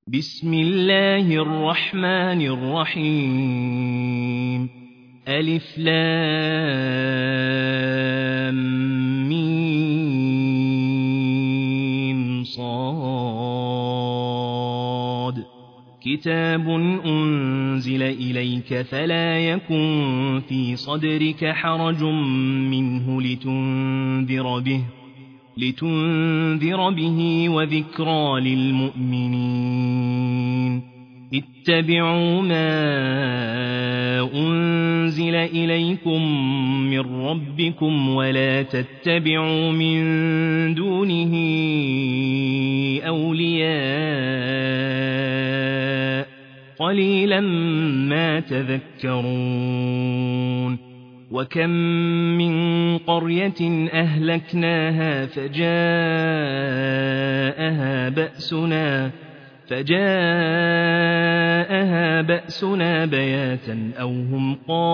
بسم الله الرحمن الرحيم ألف لام ميم صاد كتاب أنزل إليك فلا يكن في صدرك حرج منه لتنذر به وذكرى للمؤمنين اتبعوا ما أنزل إليكم من ربكم ولا تتبعوا من دونه أولياء قليلا ما تذكرون وكم من قرية أهلكناها فجاءها بأسنا بياتا أو هم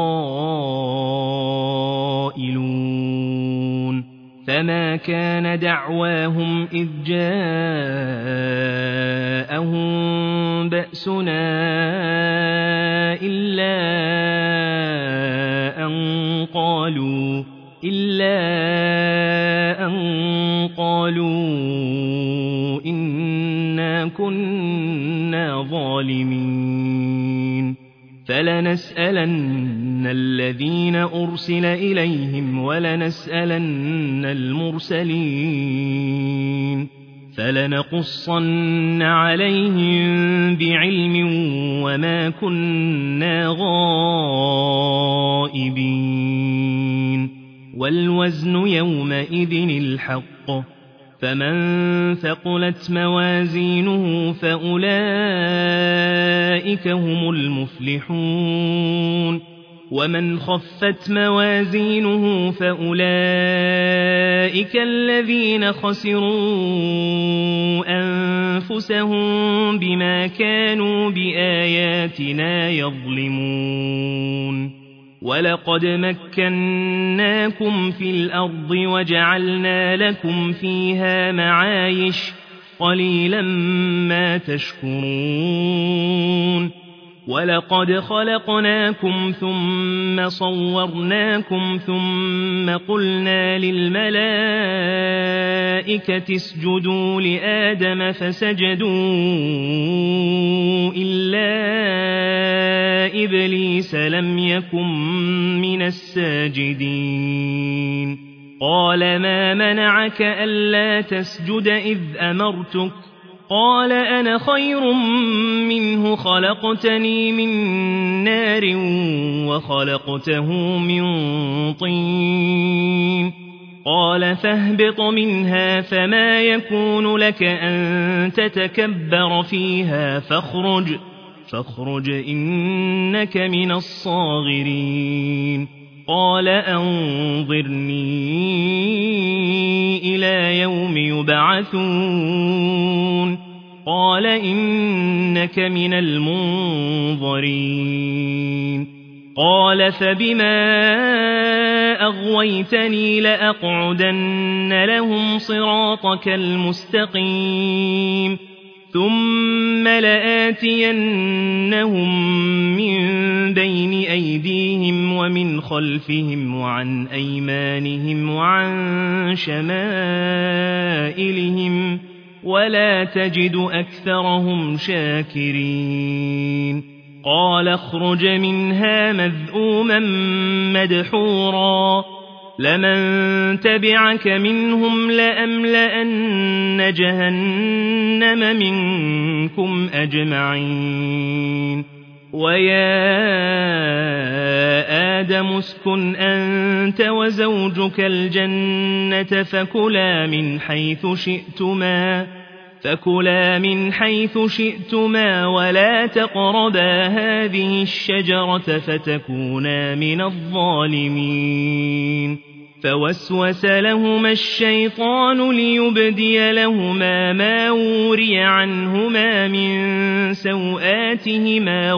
قائلون فما كان دعواهم إذ جاءهم بأسنا إلا أن قالوا إنا كنا ظالمين فلنسألن الذين أرسل إليهم ولنسألن المرسلين فلنقصن عليهم بعلم وما كنا غائبين والوزن يومئذ الحق فمن ثقلت موازينه فأولئك هم المفلحون ومن خفت موازينه فأولئك الذين خسروا أنفسهم بما كانوا بآياتنا يظلمون ولقد مكناكم في الأرض وجعلنا لكم فيها معايش قليلا ما تشكرون ولقد خلقناكم ثم صورناكم ثم قلنا للملائكة اسجدوا لآدم فسجدوا إلا إبليس لم يكن من الساجدين قال ما منعك ألا تسجد إذ أمرتك قال أنا خير منه خلقتني من نار وخلقته من طين قال فاهبط منها فما يكون لك أن تتكبر فيها فاخرج إنك من الصاغرين قال أنظرني إلى يوم يبعثون قال إنك من المنظرين قال فبما أغويتني لأقعدن لهم صراطك المستقيم ثم لآتينهم من بين أيديهم ومن خلفهم وعن أيمانهم وعن شمائلهم ولا تجد أكثرهم شاكرين قال اخرج منها مذءوما مدحورا لمن تبعك منهم لأملأن جهنم منكم أجمعين ويا آدم اسكن أنت وزوجك الجنة فكلا من حيث شئتما ولا تقربا هذه الشجرة فتكونا من الظالمين فوسوس لهما الشيطان ليبدي لهما ما وري عنهما من سوآتهما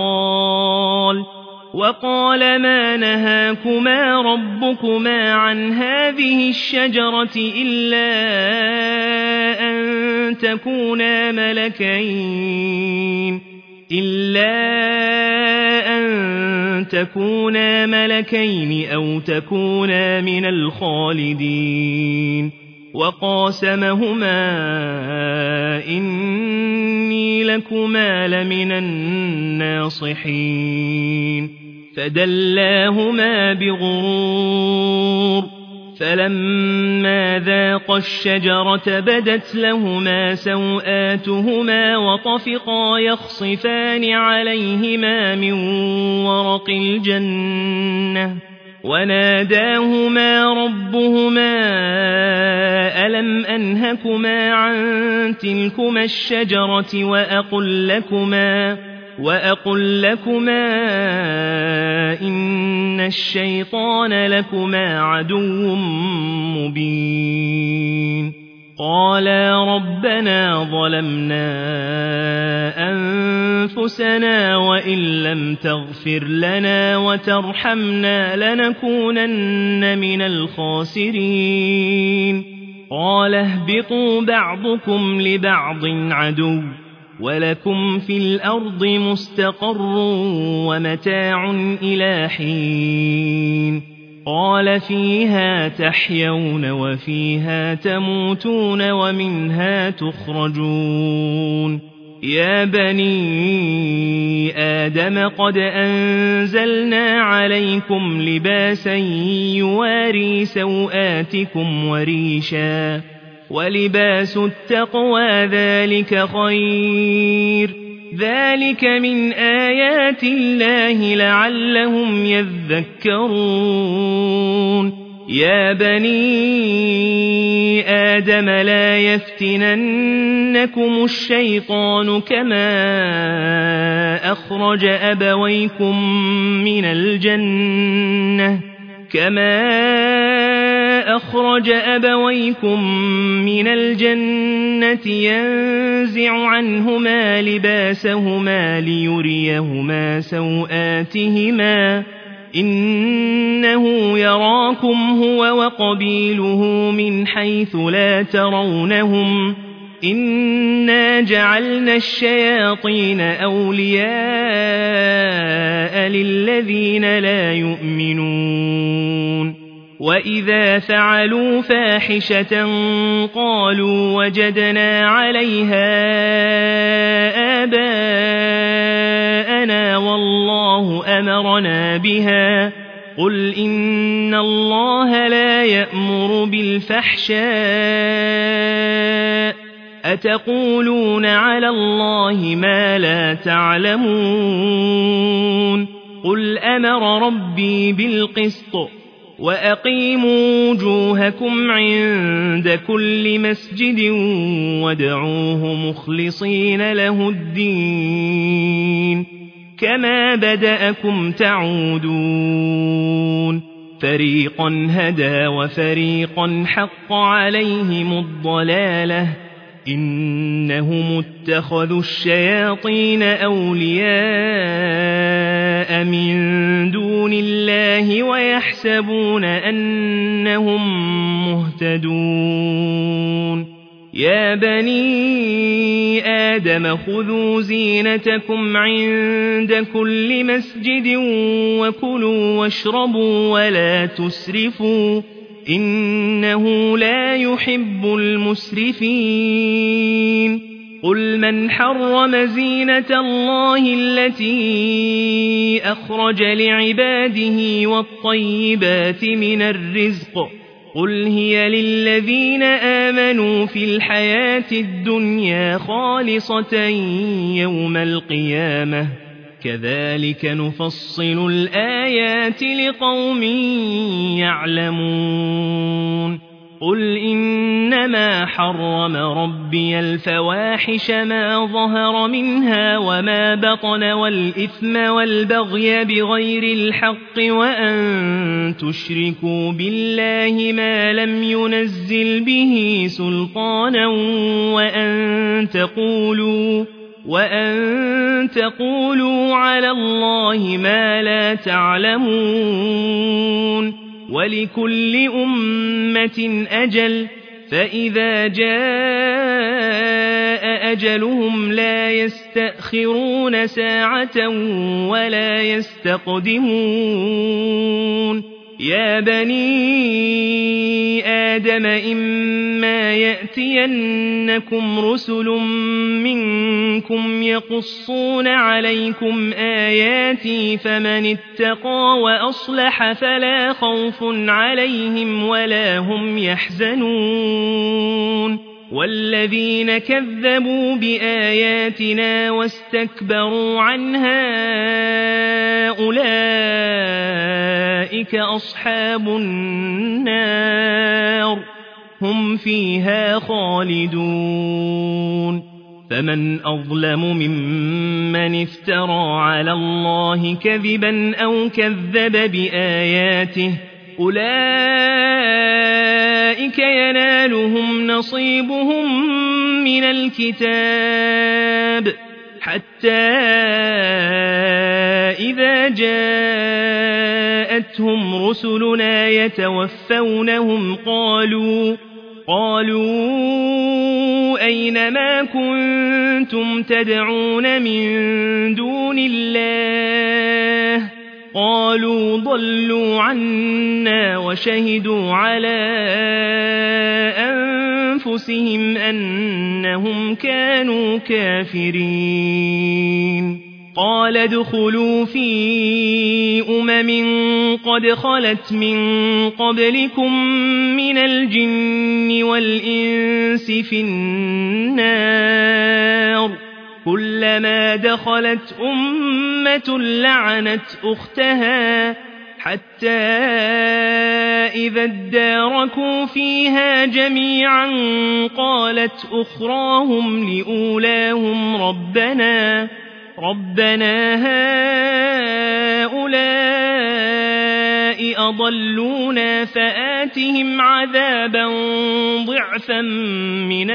وقال ما نهاكما ربكما عن هذه الشجرة إلا أن تكونا ملكين أو تكونا من الخالدين وقاسمهما إني لكما لمن الناصحين فدلاهما بغرور فلما ذاقا الشجرة بدت لهما سوآتهما وطفقا يخصفان عليهما من ورق الجنة وناداهما ربهما ألم أنهكما عن تلكما الشجرة وأقل لكما إن الشيطان لكما عدو مبين قالا ربنا ظلمنا أنفسنا وإن لم تغفر لنا وترحمنا لنكونن من الخاسرين قال اهبطوا بعضكم لبعض عدو ولكم في الأرض مستقر ومتاع إلى حين قال فيها تحيون وفيها تموتون ومنها تخرجون يا بني آدم قد أنزلنا عليكم لباسا يواري سوآتكم وريشا ولباس التقوى ذلك خير ذلك من آيات الله لعلهم يذكرون يا بني آدم لا يفتننكم الشيطان كما أخرج أبويكم من الجنة ينزع عنهما لباسهما ليريهما سوآتهما إنه يراكم هو وقبيله من حيث لا ترونهم إنا جعلنا الشياطين أولياء للذين لا يؤمنون وإذا فعلوا فاحشة قالوا وجدنا عليها آباءنا والله أمرنا بها قل إن الله لا يأمر بالفحشاء أتقولون على الله ما لا تعلمون قل أمر ربي بالقسط وأقيموا وجوهكم عند كل مسجد وادعوه مخلصين له الدين كما بدأكم تعودون فريقا هدى وفريقا حق عليهم الضلالة إنهم اتخذوا الشياطين أولياء من دون الله ويحسبون أنهم مهتدون يا بني آدم خذوا زينتكم عند كل مسجد وكلوا واشربوا ولا تسرفوا إنه لا يحب المسرفين قل من حرم زينة الله التي أخرج لعباده والطيبات من الرزق قل هي للذين آمنوا في الحياة الدنيا خالصة يوم القيامة كذلك نفصل الآيات لقوم يعلمون قل إنما حرم ربي الفواحش ما ظهر منها وما بطن والإثم والبغي بغير الحق وأن تشركوا بالله ما لم ينزل به سلطانا وأن تقولوا على الله ما لا تعلمون ولكل أمة أجل فإذا جاء أجلهم لا يستأخرون ساعة ولا يستقدمون يا بني آدم إما يأتينكم رسل منكم يقصون عليكم آياتي فمن اتقى وأصلح فلا خوف عليهم ولا هم يحزنون والذين كذبوا بآياتنا واستكبروا عنها أولئك أصحاب النار هم فيها خالدون فمن أظلم ممن افترى على الله كذبا أو كذب بآياته أولئك ينالهم نصيبهم من الكتاب حتى إذا جاءتهم رسلنا يتوفونهم قالوا أين ما كنتم تدعون من دون الله قالوا ضلوا عنا وشهدوا على أنفسهم أنهم كانوا كافرين قال ادخلوا في قد خلت من قبلكم من الجن والإنس في النار كلما دخلت أمة لعنت أختها حتى إذا اداركوا فيها جميعا قالت أخراهم لأولاهم ربنا هؤلاء أضلونا فآتهم عذابا ضعفا من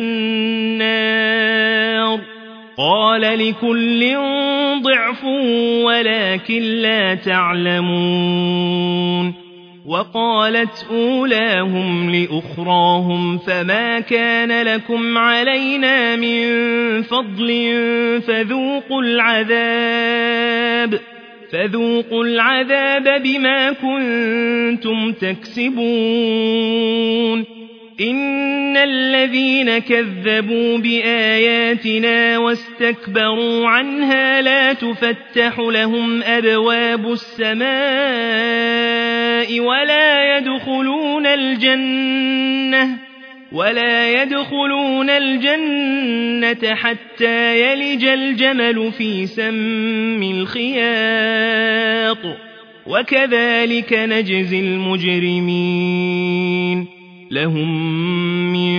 النار قال لكل ضعف ولكن لا تعلمون وقالت أولاهم لأخراهم فما كان لكم علينا من فضل فذوقوا العذاب بما كنتم تكسبون إن الذين كذبوا بآياتنا واستكبروا عنها لا تفتح لهم أبواب السماء ولا يدخلون الجنة حتى يلج الجمل في سم الخياط وكذلك نجزي المجرمين لهم من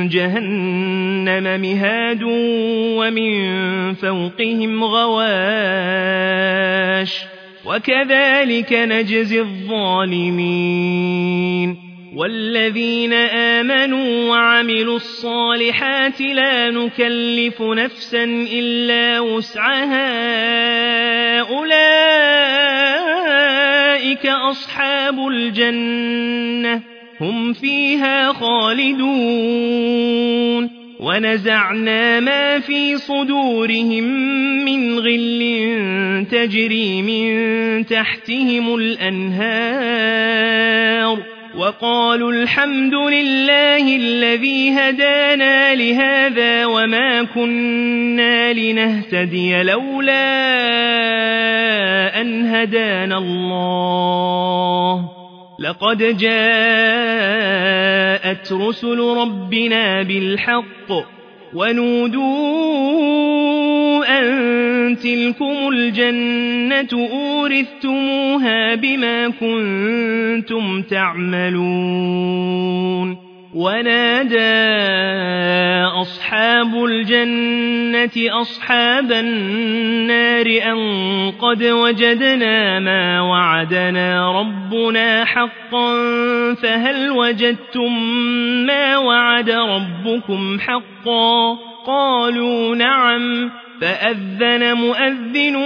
جهنم مهاد ومن فوقهم غواش وكذلك نجزي الظالمين والذين آمنوا وعملوا الصالحات لا نكلف نفسا إلا وسعها أولئك أصحاب الجنة هم فيها خالدون ونزعنا ما في صدورهم من غل تجري من تحتهم الأنهار وقالوا الحمد لله الذي هدانا لهذا وما كنا لنهتدي لولا أن هدانا الله لقد جاءت رسل ربنا بالحق ونودوا أن تلكم الجنة أورثتموها بما كنتم تعملون ونادى أصحاب الجنة أصحاب النار أن قد وجدنا ما وعدنا ربنا حقا فهل وجدتم ما وعد ربكم حقا قالوا نعم فأذن مؤذن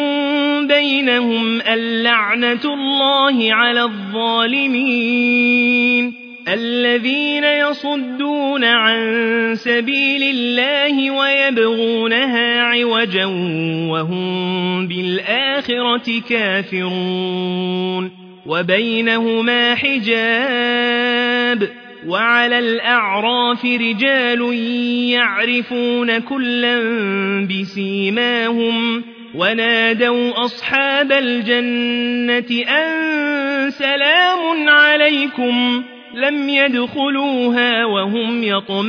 بينهم اللعنة الله على الظالمين الذين يصدون عن سبيل الله ويبغونها عوجا وهم بالآخرة كافرون وبينهما حجاب وعلى الأعراف رجال يعرفون كلا بسيماهم ونادوا أصحاب الجنة أن سلام عليكم لم يدخلوها وهم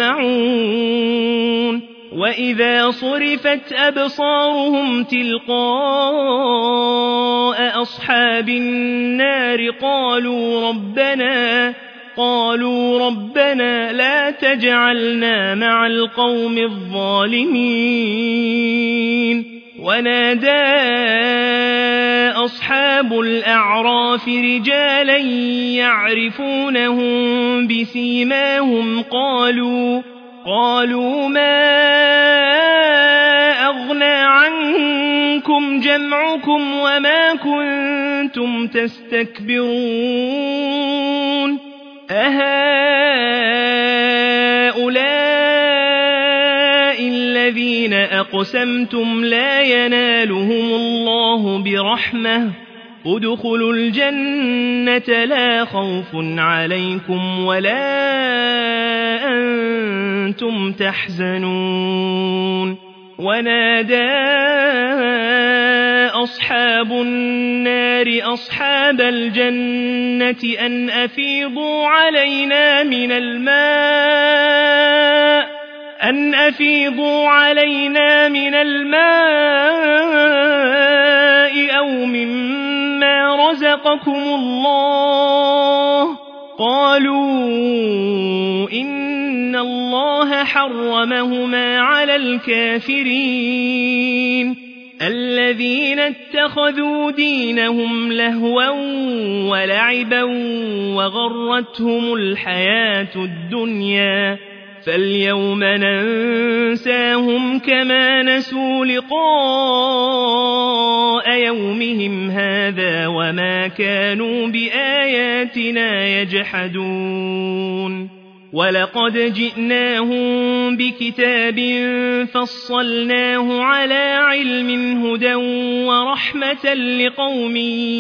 يطمعون وإذا صرفت أبصارهم تلقاء أصحاب النار قالوا ربنا لا تجعلنا مع القوم الظالمين ونادى أصحاب الأعراف رجالا يعرفونهم بسيماهم قالوا ما أغنى عنكم جمعكم وما كنتم تستكبرون أهؤلاء الذين أقسمتم لا ينالهم الله برحمة ادخلوا الجنة لا خوف عليكم ولا أنتم تحزنون ونادى أصحاب النار أصحاب الجنة أن أفيضوا علينا من الماء أو مما رزقكم الله قالوا إن الله حرمهما على الكافرين الذين اتخذوا دينهم لهوا ولعبا وغرتهم الحياة الدنيا فاليوم ننساهم كما نسوا لقاء يومهم هذا وما كانوا بآياتنا يجحدون ولقد جئناهم بكتاب فصلناه على علم هدى ورحمة لقوم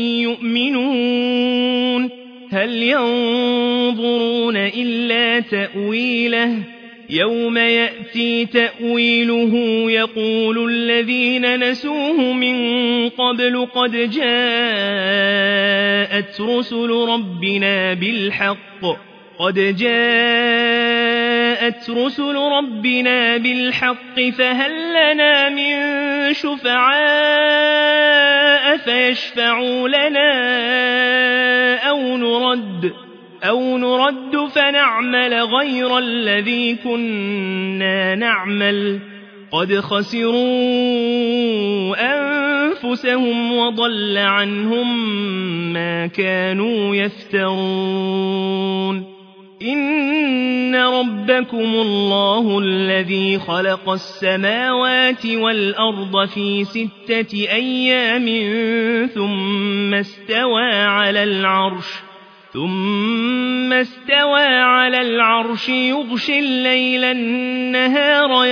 يؤمنون هل ينظرون إلا تأويله يوم يأتي تأويله يقول الذين نسوه من قبل قد جاءت رسل ربنا بالحق فهل لنا من شفعاء فيشفعوا لنا أو نرد فنعمل غير الذي كنا نعمل قد خسروا أنفسهم وضل عنهم ما كانوا يفترون إن ربكم الله الذي خلق السماوات والأرض في 6 أيام ثم استوى على العرش يغشي الليل النهار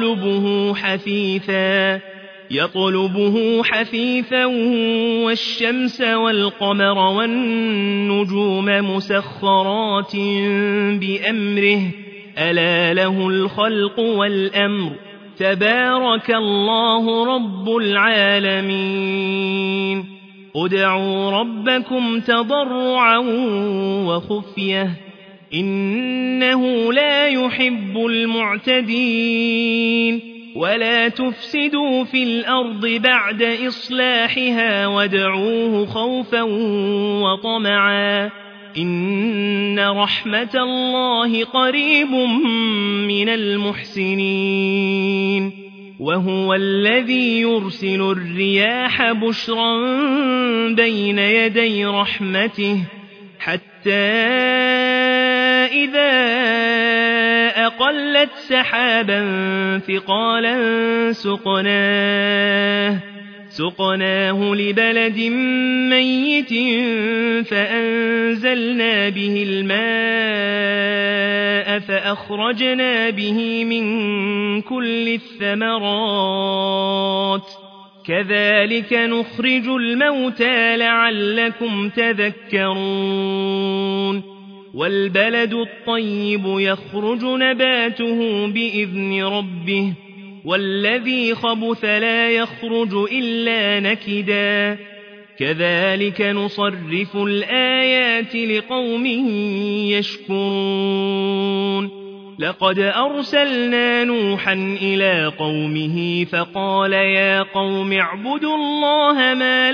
يطلبه حثيثا والشمس والقمر والنجوم مسخرات بأمره ألا له الخلق والأمر تبارك الله رب العالمين ادعوا ربكم تضرعا وخفية إنه لا يحب المعتدين ولا تفسدوا في الأرض بعد إصلاحها وادعوه خوفا وطمعا إن رحمة الله قريب من المحسنين وهو الذي يرسل الرياح بشرا بين يدي رحمته حتى إذا أقلت سقناه لبلد ميت فأنزلنا به الماء فأخرجنا به من كل الثمرات كذلك نخرج الموتى لعلكم تذكرون والبلد الطيب يخرج نباته بإذن ربه والذي خبث لا يخرج إلا نكدا كذلك نصرف الآيات لقوم يشكرون لقد أرسلنا نوحا إلى قومه فقال يا قوم اعبدوا الله ما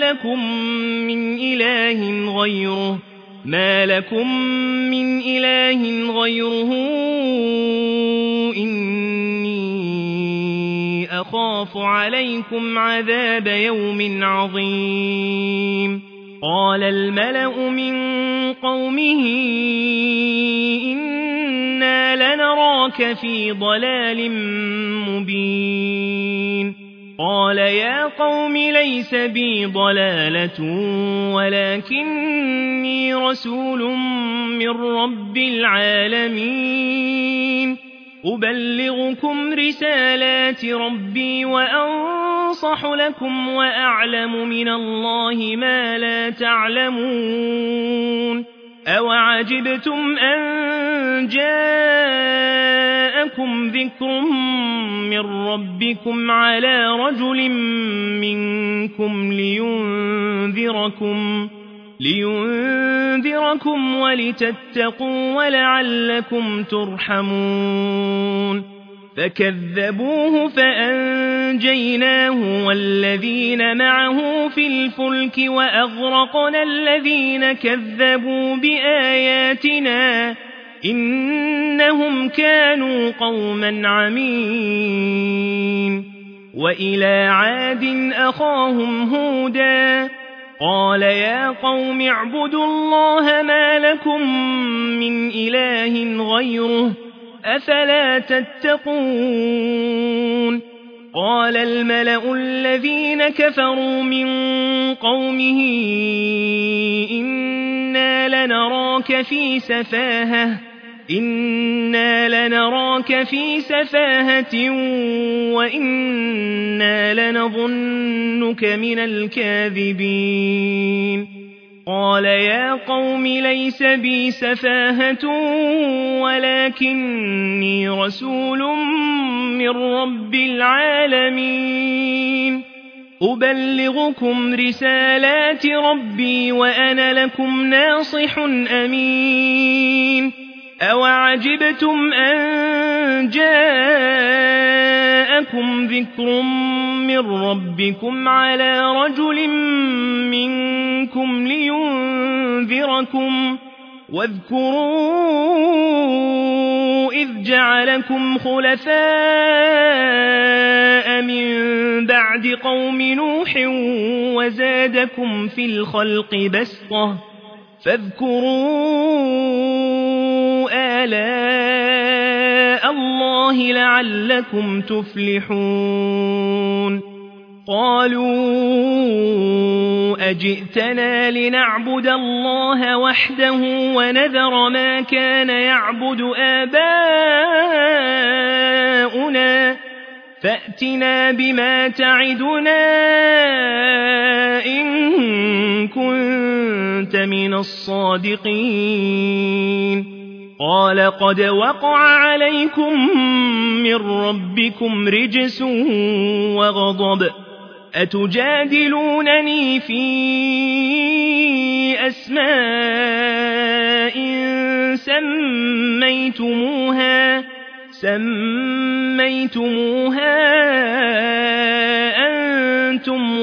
لكم من إله غيره إني أخاف عليكم عذاب يوم عظيم قال الملأ من قومه إنا لنراك في ضلال مبين قال يا قوم ليس بي ضلالة ولكني رسول من رب العالمين أبلغكم رسالات ربي وأنصح لكم وأعلم من الله ما لا تعلمون أوعجبتم أن جاءكم ذكر من ربكم على رجل منكم لينذركم ولتتقوا ولعلكم ترحمون فكذبوه فأنجيناه والذين معه في الفلك وأغرقنا الذين كذبوا بآياتنا إنهم كانوا قوما عمين وإلى عاد أخاهم هودا قال يا قوم اعبدوا الله ما لكم من إله غيره أفلا تتقون قال الملأ الذين كفروا من قومه إنا لنراك في سفاهة وإنا لنظنك من الكاذبين قال يا قوم ليس بي سفاهة ولكني رسول من رب العالمين أبلغكم رسالات ربي وأنا لكم ناصح أمين أوعجبتم أن جاءكم ذكر من ربكم على رجل منكم لينذركم واذكروا إذ جعلكم خلفاء من بعد قوم نوح وزادكم في الخلق بسطة فاذكروا آلاء الله لعلكم تفلحون قالوا أجئتنا لنعبد الله وحده ونذر ما كان يعبد آباؤنا فأتنا بما تعدنا إن كنت من الصادقين قال قد وقع عليكم من ربكم رجس وغضب أتجادلونني في أسماء سميتموها أنتم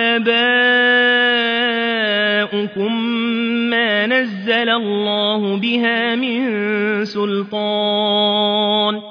وآباؤكم ما نزل الله بها من سلطان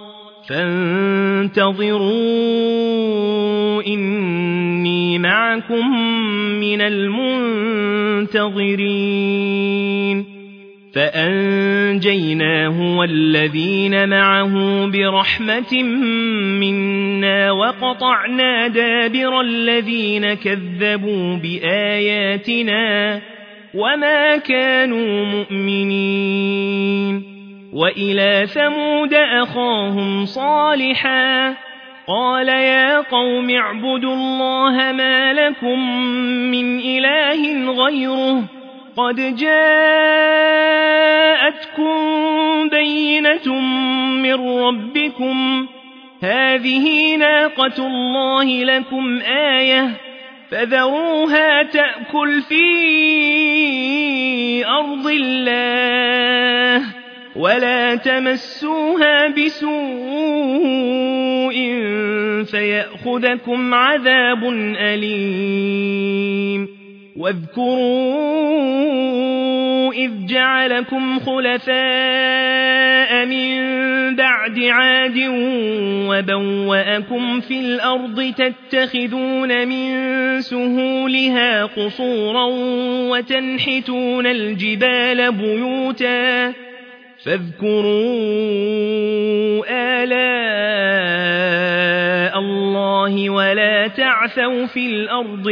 فانتظروا إني معكم من المنتظرين فأنجيناه والذين معه برحمة منا وقطعنا دابر الذين كذبوا بآياتنا وما كانوا مؤمنين. وإلى ثمود أخاهم صالحا قال يا قوم اعبدوا الله ما لكم من إله غيره قد جاءتكم بينة من ربكم هذه ناقة الله لكم آية فذروها تأكل في أرض الله ولا تمسوها بسوء فيأخذكم عذاب أليم. واذكروا إذ جعلكم خلفاء من بعد عاد وبوأكم في الأرض تتخذون من سهولها قصورا وتنحتون الجبال بيوتا فاذكروا آلاء الله ولا تعثوا في الأرض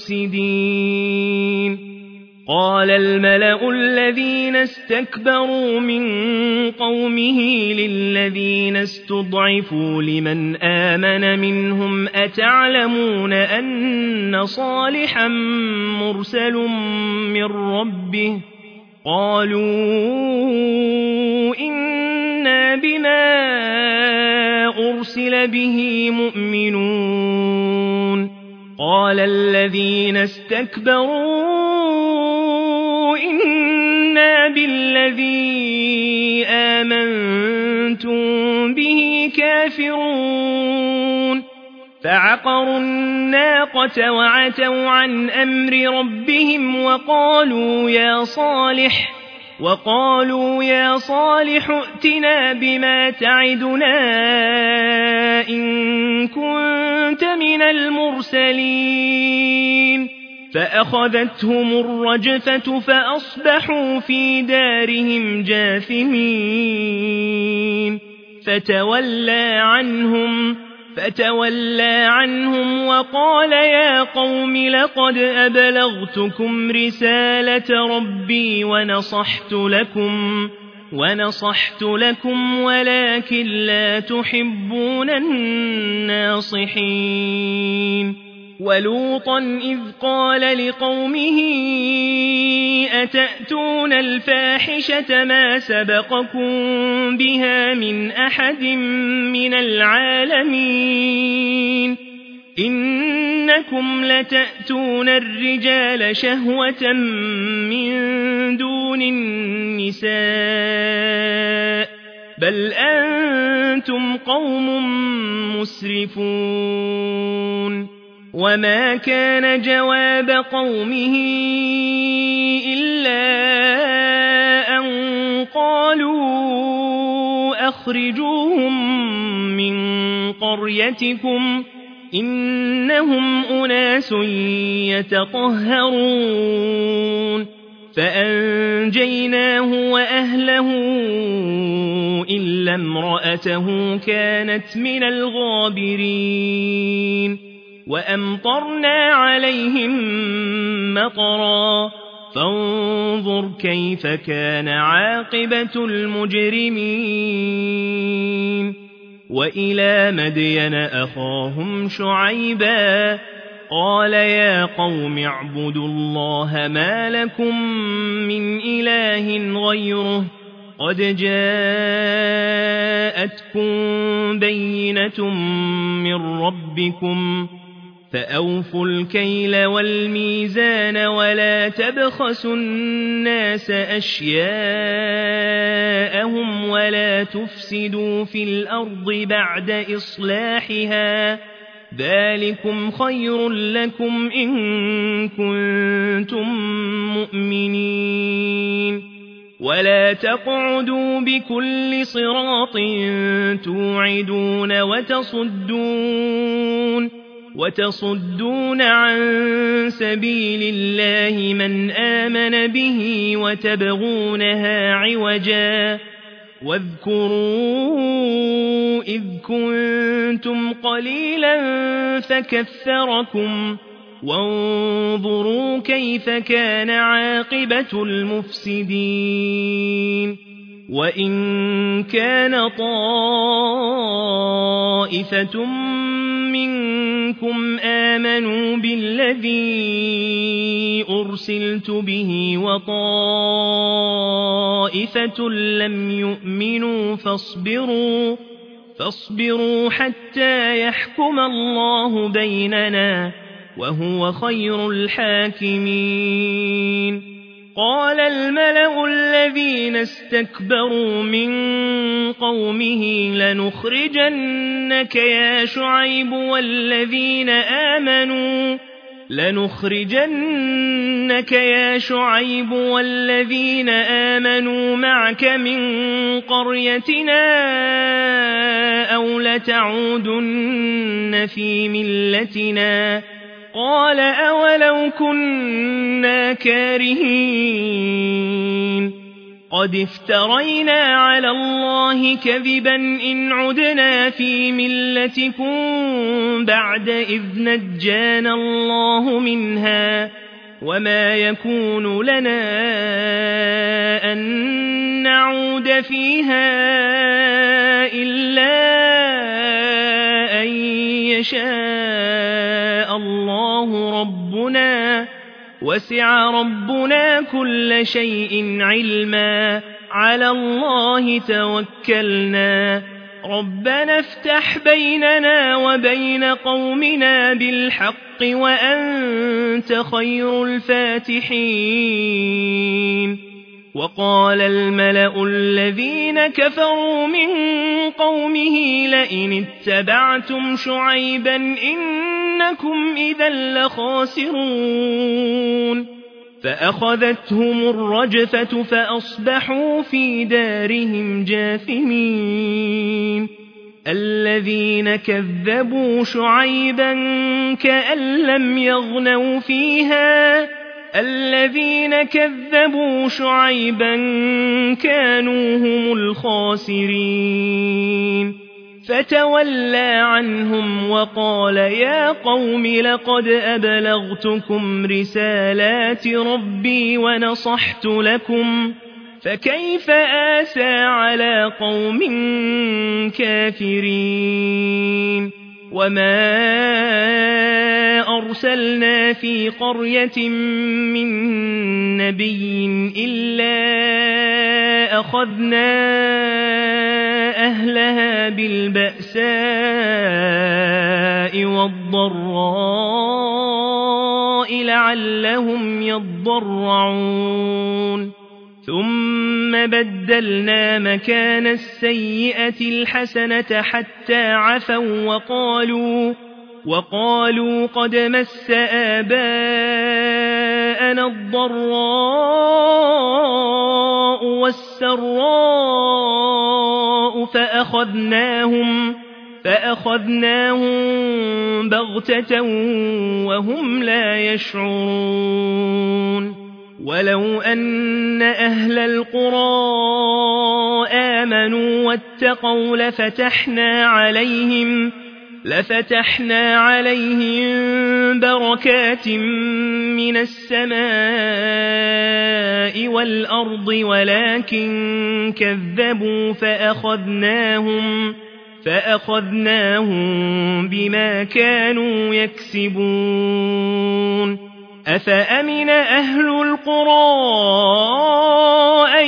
مفسدين. قال الملأ الذين استكبروا من قومه للذين استضعفوا لمن آمن منهم أتعلمون أن صالحا مرسل من ربه قالوا إنا بما أرسل به مؤمنون. قال الذين استكبروا إنا بالذي آمنتم به كافرون. فعقروا الناقة وعتوا عن أمر ربهم وقالوا يا صالح ائتنا بما تعدنا إن كنت من المرسلين. فأخذتهم الرجفة فأصبحوا في دارهم جاثمين. فتولى عنهم وقال يا قوم لقد أبلغتكم رسالة ربي ونصحت لكم ولكن لا تحبون الناصحين. ولوطا إذ قال لقومه أتأتون الفاحشة ما سبقكم بها من أحد من العالمين إنكم لتأتون الرجال شهوة من دون النساء بل أنتم قوم مسرفون. وما كان جواب قومه إلا أن قالوا أخرجوهم من قريتكم إنهم أناس يتطهرون. فأنجيناه وأهله إلا امرأته كانت من الغابرين. وأمطرنا عليهم مطرا فانظر كيف كان عاقبة المجرمين. وإلى مدين أخاهم شعيبا قال يا قوم اعبدوا الله ما لكم من إله غيره قد جاءتكم بينة من ربكم فأوفوا الكيل والميزان ولا تبخسوا الناس أشياءهم ولا تفسدوا في الأرض بعد إصلاحها ذلكم خير لكم إن كنتم مؤمنين. ولا تقعدوا بكل صراط توعدون وتصدون وتصدون عن سبيل الله من آمن به وتبغونها عوجا واذكروا إذ كنتم قليلا فكثركم وانظروا كيف كان عاقبة المفسدين وإن كان طائفة منكم آمنوا بالذي أرسلت به وطائفة لم يؤمنوا فاصبروا حتى يحكم الله بيننا وهو خير الحاكمين قال الملأ الذين استكبروا من قومه لنخرجنك يا شعيب والذين آمنوا معك من قريتنا أو لتعودن في ملتنا قال أولو كنا كارهين قد افترينا على الله كذبا إن عدنا في ملتكم بعد إذ نجانا الله منها وما يكون لنا أن نعود فيها إلا أن يشاء الله ربنا وسع ربنا كل شيء علما على الله توكلنا ربنا افتح بيننا وبين قومنا بالحق وأنت خير الفاتحين وقال الملأ الذين كفروا من قومه لئن اتبعتم شعيبا إنكم إذا لخاسرون فأخذتهم الرجفة فأصبحوا في دارهم جاثمين الذين كذبوا شعيبا كأن لم يغنوا فيها الذين كذبوا شعيبا كانوا هم الخاسرين فتولى عنهم وقال يا قوم لقد أبلغتكم رسالات ربي ونصحت لكم فكيف آسى على قوم كافرين وما أرسلنا في قرية من نبي إلا أخذنا أهلها بالبأساء والضراء لعلهم يضرعون ثم بدلنا مكان السيئة الحسنة حتى عفوا وقالوا قد مس آباءنا الضراء والسراء فأخذناهم بغتة وهم لا يشعرون ولو أن أهل القرى آمنوا واتقوا لفتحنا عليهم بركات من السماء والأرض ولكن كذبوا فأخذناهم بما كانوا يكسبون أفأمن أهل القرى أن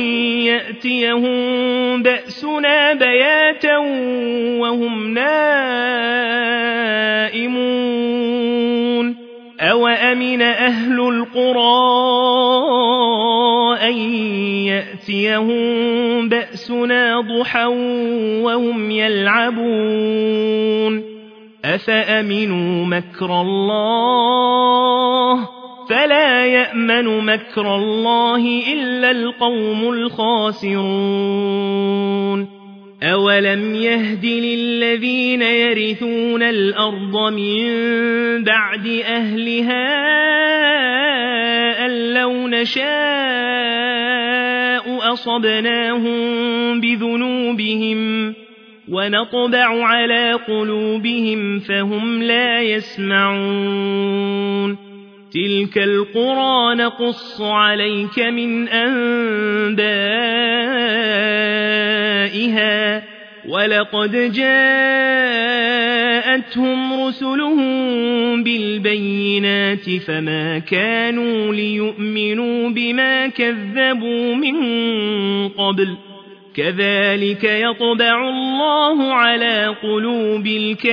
يأتيهم بأسنا بياتا وهم نائمون أوأمن أهل القرى أن يأتيهم بأسنا ضحى وهم يلعبون أفأمنوا مكر الله فلا يأمن مكر الله إلا القوم الخاسرون أولم يهد للذين يرثون الأرض من بعد أهلها أن لو نشاء أصبناهم بذنوبهم ونطبع على قلوبهم فهم لا يسمعون تلك القرى نقص عليك من أنبائها ولقد جاءتهم رسلهم بالبينات فما كانوا ليؤمنوا بما كذبوا من قبل كذلك يطبع الله على قلوب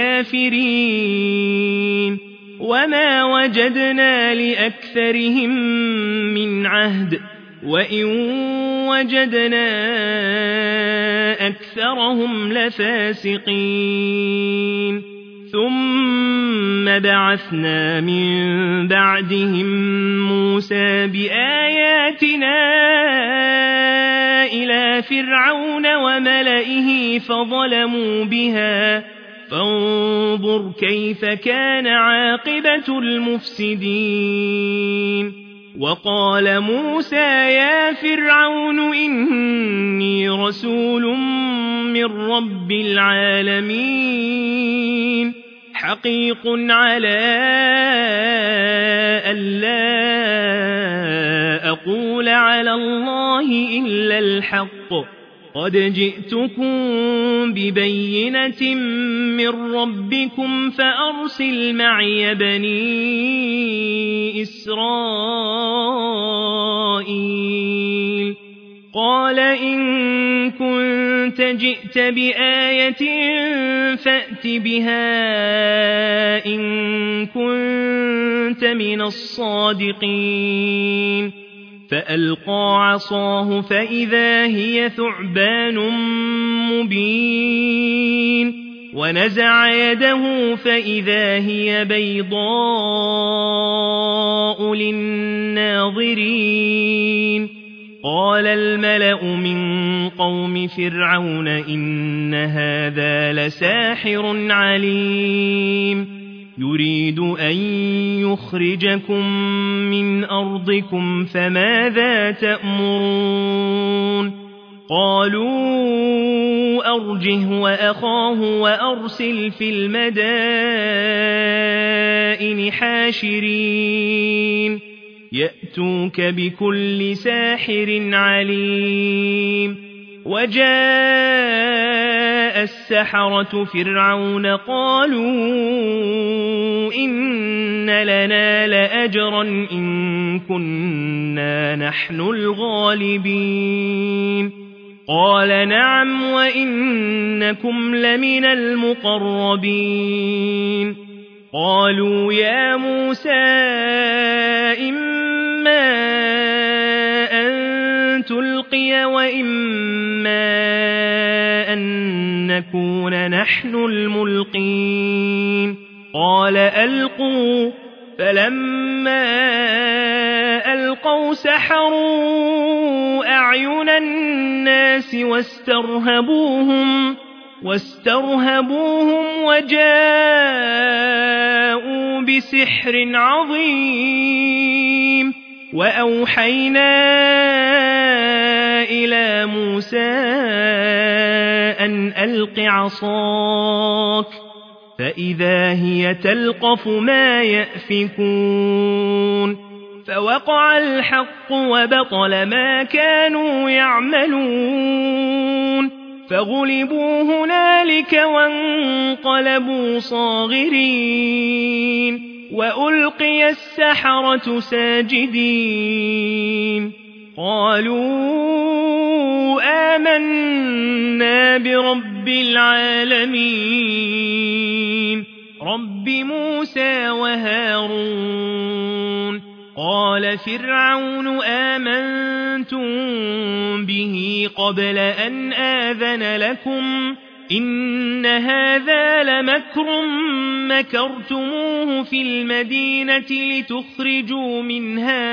الكافرين وما وجدنا لأكثرهم من عهد وإن وجدنا أكثرهم لفاسقين ثم بعثنا من بعدهم موسى بآياتنا إلى فرعون وملئه فظلموا بها فانظر كيف كان عاقبة المفسدين وقال موسى يا فرعون إني رسول من رب العالمين حقيق على ألا أقول على الله إلا الحق قد جئتكم ببينة من ربكم فأرسل معي بني إسرائيل قال إن كنت جئت بآية فأت بها إن كنت من الصادقين فألقى عصاه فإذا هي ثعبان مبين ونزع يده فإذا هي بيضاء للناظرين قال الملأ من قوم فرعون إن هذا لساحر عليم يريد أن يخرجكم من أرضكم فماذا تأمرون قالوا أرجه وأخاه وأرسل في المدائن حاشرين يأتوك بكل ساحر عليم وجاء السحرة فرعون قالوا إن لنا لأجرا إن كنا نحن الغالبين قال نعم وإنكم لمن المقربين قالوا يا موسى إما أن تلقي وإما أن نكون نحن الملقين قال ألقوا فلما ألقوا سحروا أعين الناس واسترهبوهم وجاءوا بسحر عظيم وأوحينا إلى موسى أن ألق عصاك فإذا هي تلقف ما يأفكون فوقع الحق وبطل ما كانوا يعملون فغلبوا هنالك وانقلبوا صاغرين وألقي السحرة ساجدين قالوا آمنا برب العالمين رب موسى وهارون قال فرعون آمنتم به قبل أن آذن لكم إن هذا لمكر مكرتموه في المدينة لتخرجوا منها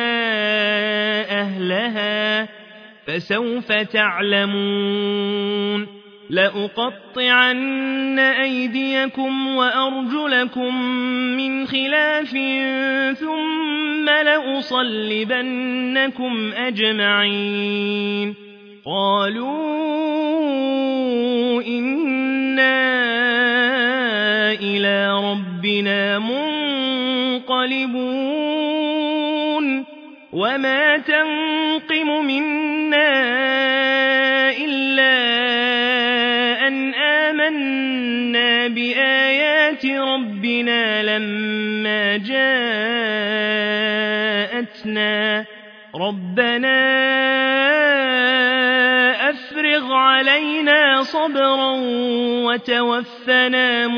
أهلها فسوف تعلمون لأقطعن أيديكم وأرجلكم من خلاف ثم لأصلبنكم أجمعين قالوا إنا إلى ربنا منقلبون وما تنقم منا إلا أن آمنا بآيات ربنا لما جاءتنا ربنا أفرغ علينا صبرا وتوفنا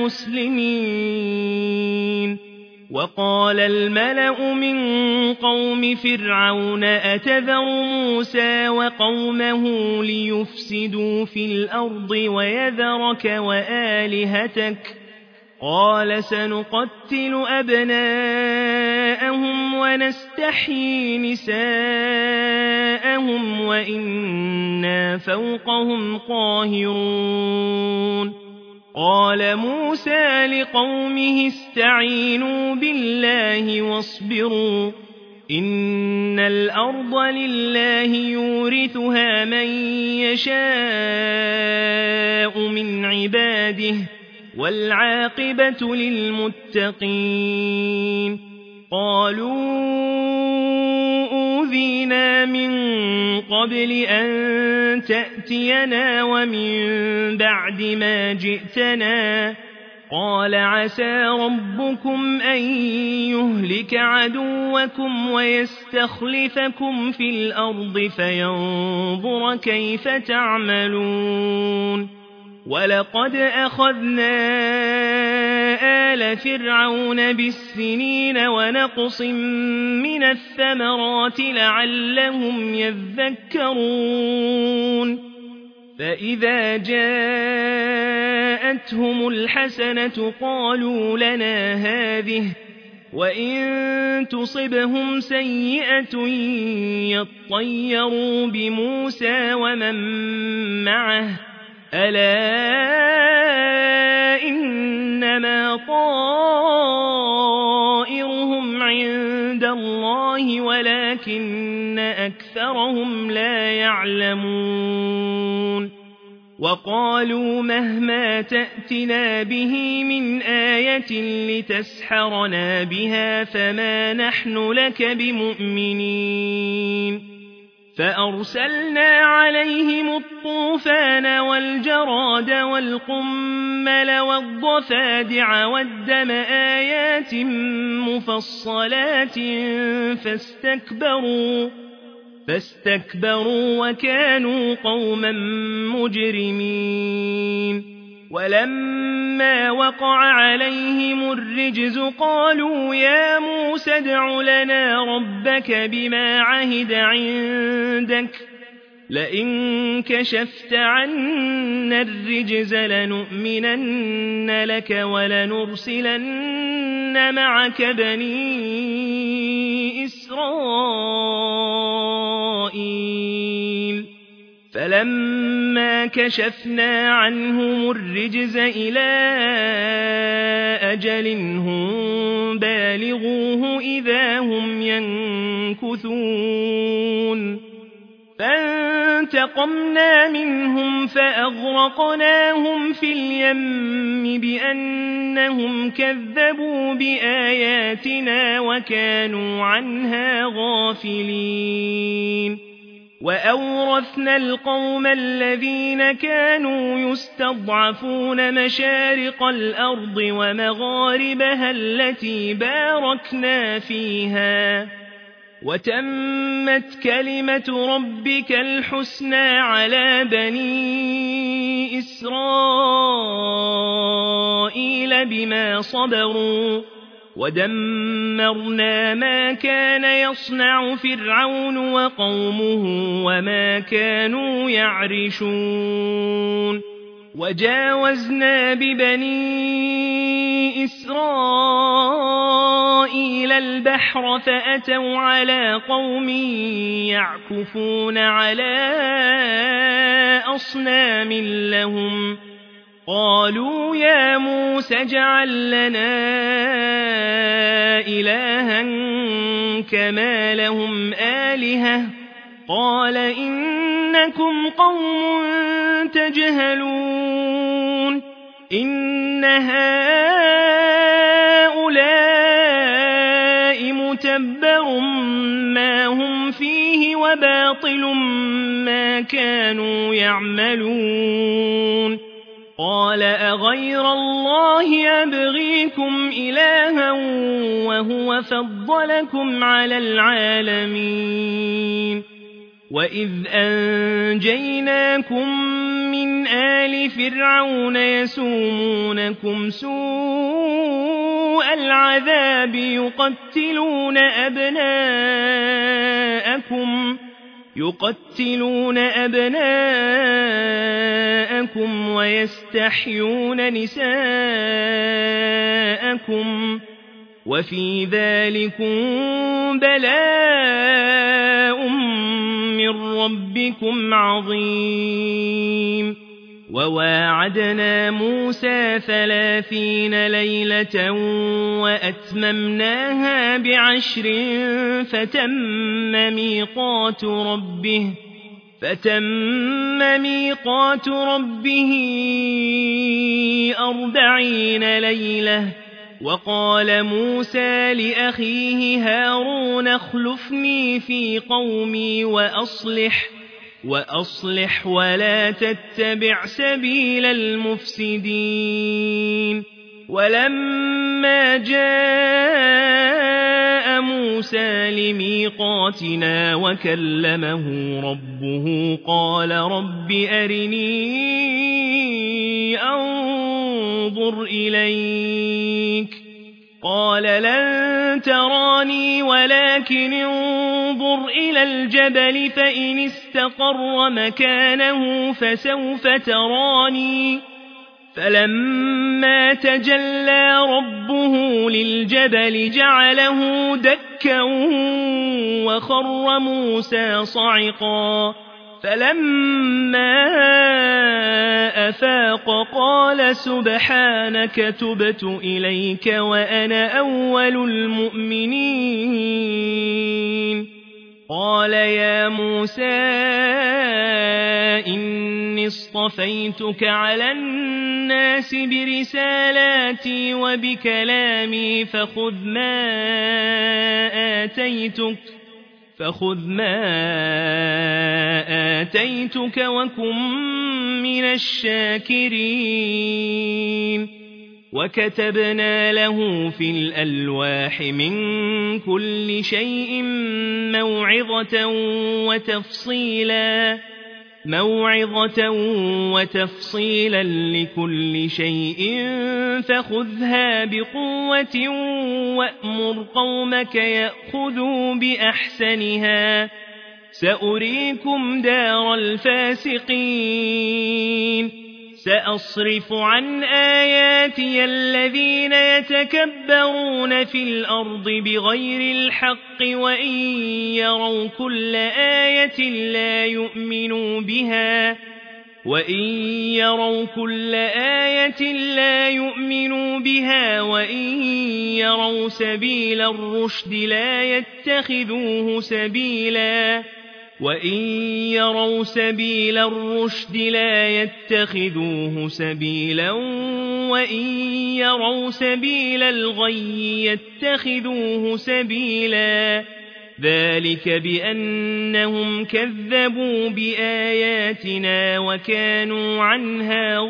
مسلمين وقال الملأ من قوم فرعون أتذر موسى وقومه ليفسدوا في الأرض ويذرك وآلهتك قال سنقتل أبناءهم ونستحيي نساءهم وإنا فوقهم قاهرون قال موسى لقومه استعينوا بالله واصبروا إن الأرض لله يورثها من يشاء من عباده والعاقبة للمتقين قالوا أوذينا من قبل أن تأتينا ومن بعد ما جئتنا قال عسى ربكم أن يهلك عدوكم ويستخلفكم في الأرض فينظر كيف تعملون ولقد أخذنا آل فرعون بالسنين ونقص من الثمرات لعلهم يذكرون فإذا جاءتهم الحسنة قالوا لنا هذه وإن تصبهم سيئة يطيروا بموسى ومن معه ألا إنما طائرهم عند الله ولكن أكثرهم لا يعلمون وقالوا مهما تأتنا به من آية لتسحرنا بها فما نحن لك بمؤمنين فأرسلنا عليهم الطوفان والجراد والقمل والضفادع والدم آيات مفصلات فاستكبروا وكانوا قوما مجرمين ولما وقع عليهم الرجز قالوا يا موسى ادع لنا ربك بما عهد عندك لئن كشفت عنا الرجز لنؤمنن لك ولنرسلن معك بني إسرائيل فلما كشفنا عنهم الرجز إلى أجل هم بالغوه إذا هم ينكثون فانتقمنا منهم فأغرقناهم في اليم بأنهم كذبوا بآياتنا وكانوا عنها غافلين وأورثنا القوم الذين كانوا يستضعفون مشارق الأرض ومغاربها التي باركنا فيها وتمت كلمة ربك الحسنى على بني إسرائيل بما صبروا ودمرنا ما كان يصنع فرعون وقومه وما كانوا يعرشون وجاوزنا ببني إسرائيل البحر فأتوا على قوم يعكفون على أصنام لهم قالوا يا موسى اجعل لنا إلها كما لهم آلهة قال إنكم قوم تجهلون إن هؤلاء متبر ما هم فيه وباطل ما كانوا يعملون قال أغير الله أبغيكم إلها وهو فضلكم على العالمين وإذ أنجيناكم من آل فرعون يسومونكم سوء العذاب يقتلون أبناءكم ويستحيون نساءكم وفي ذلكم بلاء من ربكم عظيم وواعدنا موسى 30 ليلة وأتممناها ب10 فتم ميقات ربه 40 ليلة وقال موسى لأخيه هارون اخلفني في قومي وأصلح ولا تتبع سبيل المفسدين ولما جاء موسى لميقاتنا وكلمه ربه قال رب أرني أنظر إليك قال لن تراني ولكن انظر إلى الجبل فإن استقر مكانه فسوف تراني فلما تجلى ربه للجبل جعله دكا وخر موسى صعقا فلما أفاق قال سبحانك تبت إليك وأنا أول المؤمنين قال يا موسى إني اصطفيتك على الناس برسالاتي وبكلامي فخذ ما آتيتك وكن من الشاكرين وكتبنا له في الألواح من كل شيء موعظة وتفصيلا لكل شيء فخذها بقوة وأمر قومك يأخذوا بأحسنها سأريكم دار الفاسقين سأصرف عن آياتي الذين يتكبرون في الأرض بغير الحق وإن يروا كل آية لا يؤمنوا بها وإن يروا سبيل الرشد لا يتخذوه سبيلا وإن يروا سبيل الغي يتخذوه سبيلا ذلك بأنهم كذبوا بآياتنا وكانوا عنها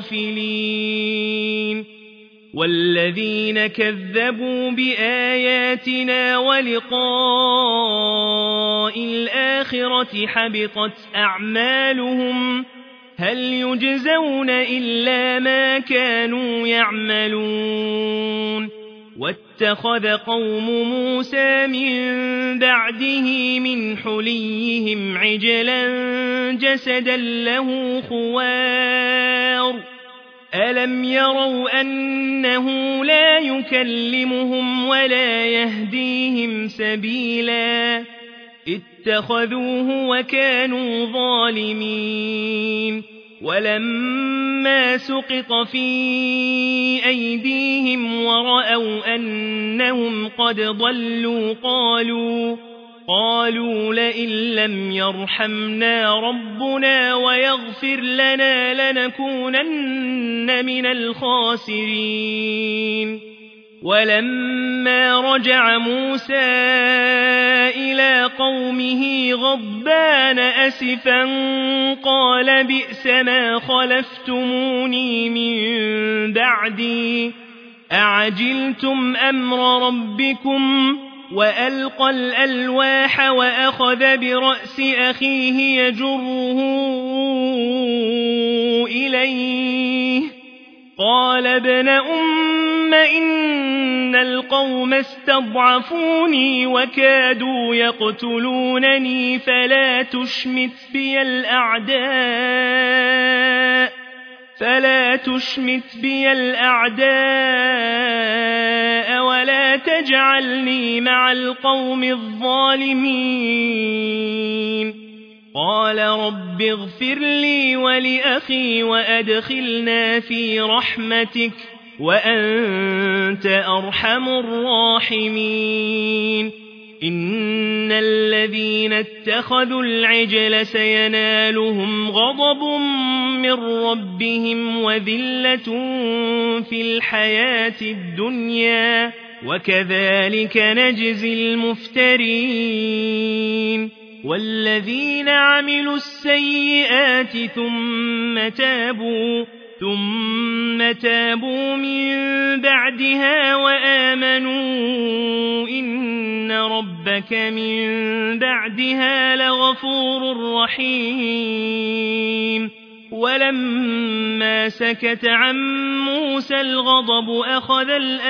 غافلين والذين كذبوا بآياتنا ولقاء الآخرة حبطت أعمالهم هل يجزون إلا ما كانوا يعملون واتخذ قوم موسى من بعده من حليهم عجلا جسدا له خوار ألم يروا أنه لا يكلمهم ولا يهديهم سبيلا اتخذوه وكانوا ظالمين ولما سقط في أيديهم ورأوا أنهم قد ضلوا قالوا لئن لم يرحمنا ربنا ويغفر لنا لنكونن من الخاسرين ولما رجع موسى إلى قومه غضبان أسفا قال بئس ما خلفتموني من بعدي أعجلتم أمر ربكم وألقى الألواح وأخذ برأس أخيه يجره إليه قال ابن أم إن القوم استضعفوني وكادوا يقتلونني فلا تشمت بي الأعداء ولا تجعلني مع القوم الظالمين قال رب اغفر لي ولأخي وأدخلنا في رحمتك وأنت أرحم الراحمين إن الذين اتخذوا العجل سينالهم غضب من ربهم وذلة في الحياة الدنيا وكذلك نجزي المفترين والذين عملوا السيئات ثم تابوا من بعدها وآمنوا إن ربك من بعدها لغفور رحيم ولما سكت عن موسى الغضب أخذ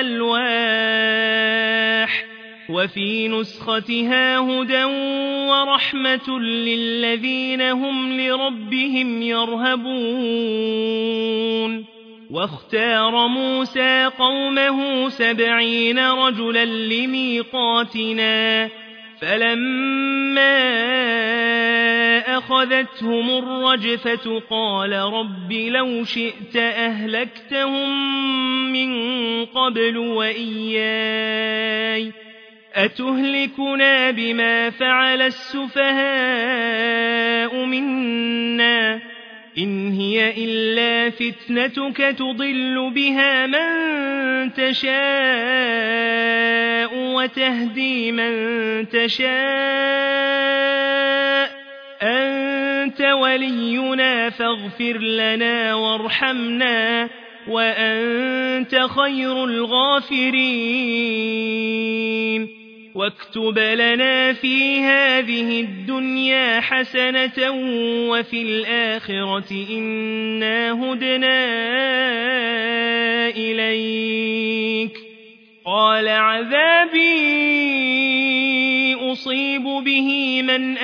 الألواح وفي نسختها هدى ورحمة للذين هم لربهم يرهبون واختار موسى قومه 70 رجلا لميقاتنا فلما أخذتهم الرجفة قال رب لو شئت أهلكتهم من قبل وإياي أتهلكنا بما فعل السفهاء منا إن هي إلا فتنتك تضل بها من تشاء وتهدي من تشاء أنت ولينا فاغفر لنا وارحمنا وأنت خير الغافرين واكتب لنا في هذه الدنيا حسنة وفي الآخرة إنا هدنا إليك قال عذابي أصيب به من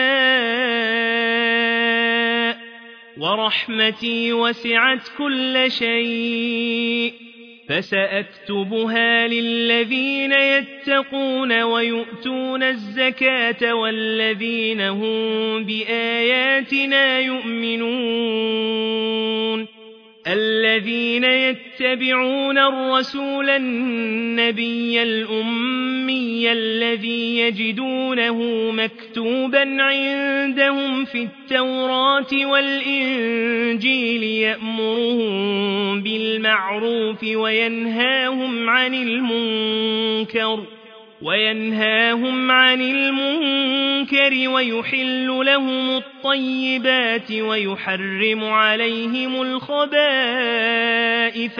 أشاء ورحمتي وسعت كل شيء فسأكتبها للذين يتقون ويؤتون الزكاة والذين هم بآياتنا يؤمنون الذين يتبعون الرسول النبي الأمي الذي يجدونه مكتوبا عندهم في التوراة والإنجيل يأمرهم بالمعروف وينهاهم عن المنكر ويحل لهم الطيبات ويحرم عليهم الخبائث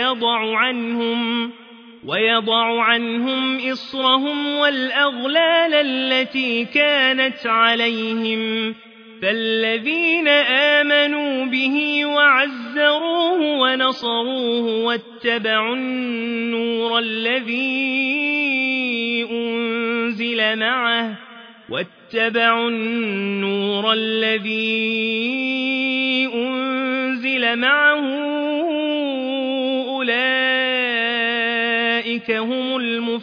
ويضع عنهم إصرهم والأغلال التي كانت عليهم فالذين آمنوا به وعزروه ونصروه واتبعوا النور الذي أنزل معه وأولئك هم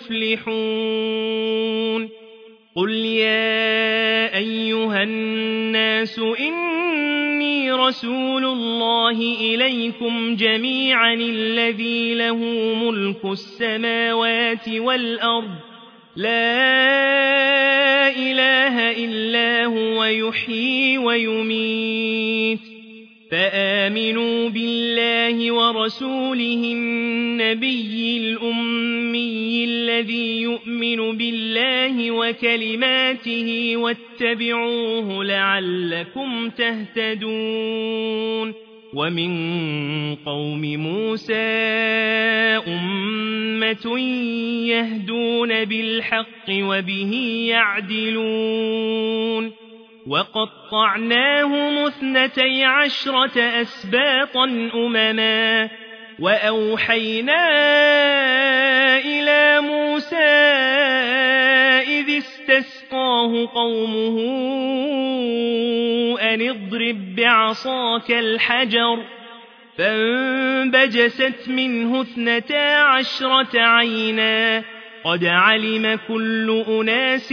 المفلحون قل يا أيها الناس إني رسول الله إليكم جميعا الذي له ملك السماوات والأرض لا إله إلا هو يحيي ويميت فآمنوا بالله ورسوله النبي الأمي الذي يؤمن بالله وكلماته واتبعوه لعلكم تهتدون ومن قوم موسى أمة يهدون بالحق وبه يعدلون وقطعناهم 12 أسباطا أمما وأوحينا إلى موسى إذ استسقاه قومه أن اضرب بعصاك الحجر فانبجست منه 12 عينا قد علم كل أناس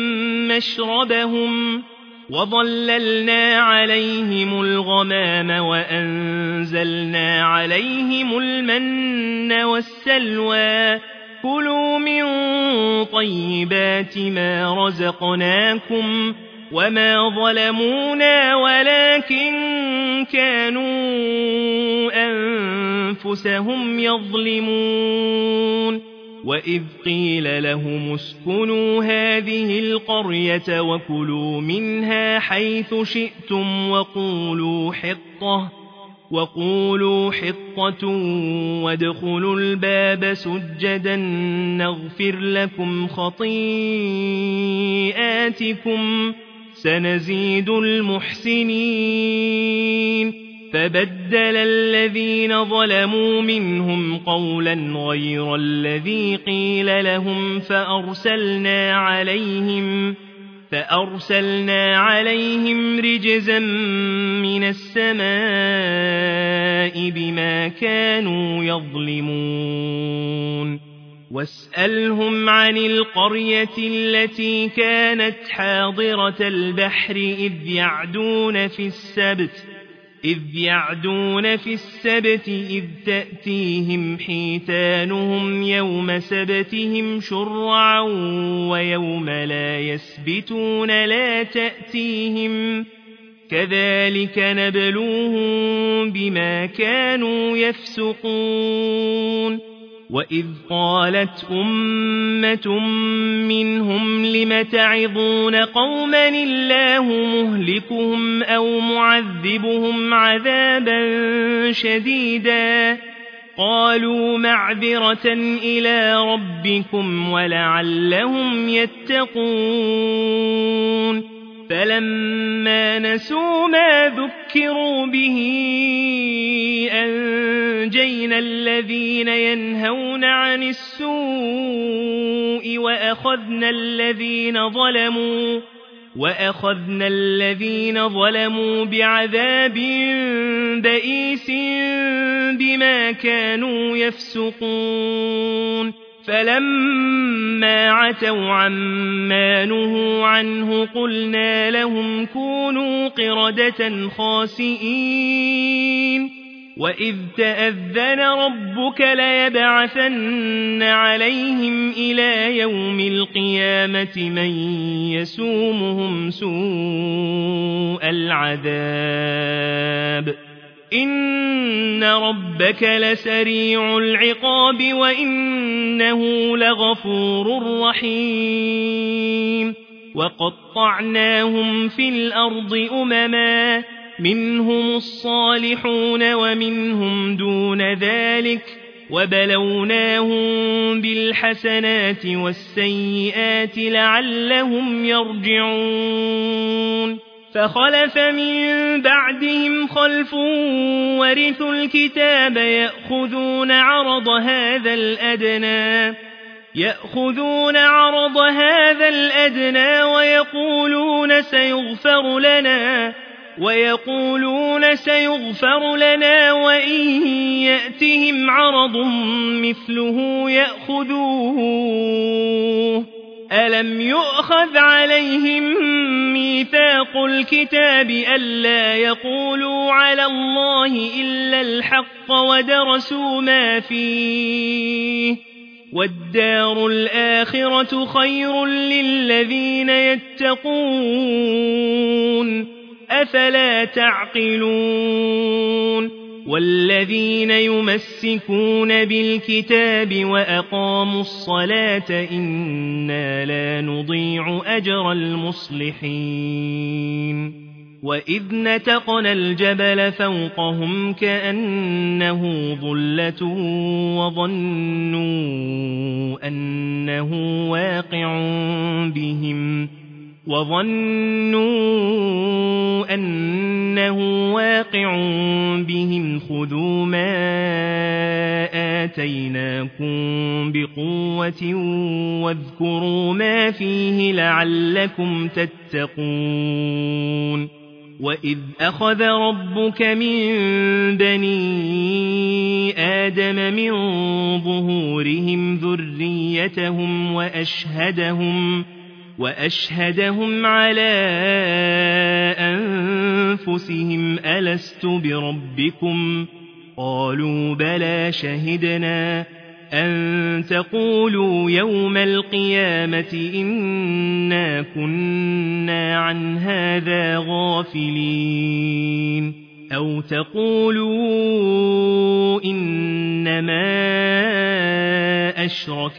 مشربهم وظللنا عليهم الغمام وأنزلنا عليهم المن والسلوى كلوا من طيبات ما رزقناكم وما ظلمونا ولكن كانوا أنفسهم يظلمون وإذ قيل لهم اسكنوا هذه القرية وكلوا منها حيث شئتم وقولوا حطة وادخلوا الباب سجدا نغفر لكم خطيئاتكم سنزيد المحسنين فبدل الذين ظلموا منهم قولا غير الذي قيل لهم فأرسلنا عليهم رجزا من السماء بما كانوا يظلمون واسألهم عن القرية التي كانت حاضرة البحر إذ يعدون في السبت إذ تأتيهم حيتانهم يوم سبتهم شرعا ويوم لا يسبتون لا تأتيهم كذلك نبلوهم بما كانوا يفسقون وإذ قالت أمة منهم لم تعظون قوما الله مهلكهم أو معذبهم عذابا شديدا قالوا معذرة إلى ربكم ولعلهم يتقون فلما نسوا ما ذكروا به أنجينا الذين ينهون عن السوء وأخذنا الذين ظلموا بعذاب بئيس بما كانوا يفسقون فلما عتوا عما نهوا عنه قلنا لهم كونوا قردة خاسئين وإذ تأذن ربك ليبعثن عليهم إلى يوم القيامة من يسومهم سوء العذاب إن ربك لسريع العقاب وإنه لغفور رحيم وقطعناهم في الأرض أمما منهم الصالحون ومنهم دون ذلك وبلوناهم بالحسنات والسيئات لعلهم يرجعون فخلف من بعدهم خلف ورثوا الكتاب يأخذون عرض هذا الأدنى ويقولون سيغفر لنا ويقولون سيغفر لنا وإن يأتهم عرض مثله يأخذوه ألم يؤخذ عليهم ميثاق الكتاب ألا يقولوا على الله إلا الحق ودرسوا ما فيه والدار الآخرة خير للذين يتقون أفلا تعقلون والذين يمسكون بالكتاب وأقاموا الصلاة إنا لا نضيع أجر المصلحين وإذ نتقنا الجبل فوقهم كأنه ظلة وظنوا أنه واقع بهم خذوا ما آتيناكم بقوة واذكروا ما فيه لعلكم تتقون وإذ أخذ ربك من بني آدم من ظهورهم ذريتهم وأشهدهم على أنفسهم ألست بربكم قالوا بلى شهدنا أن تقولوا يوم القيامة إنا كنا عن هذا غافلين أو تقولوا إنما أشرك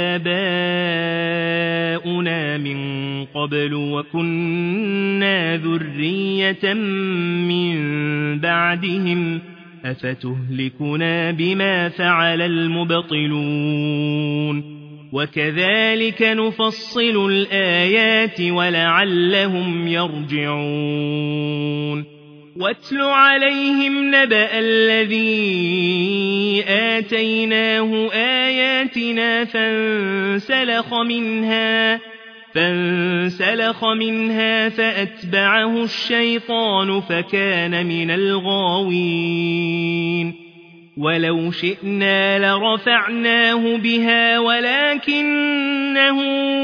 آباؤنا من قبل وكنا ذرية من بعدهم أفتهلكنا بما فعل المبطلون وكذلك نفصل الآيات ولعلهم يرجعون واتل عليهم نبأ الذي آتيناه آياتنا فانسلخ منها فأتبعه الشيطان فكان من الغاوين ولو شئنا لرفعناه بها ولكنه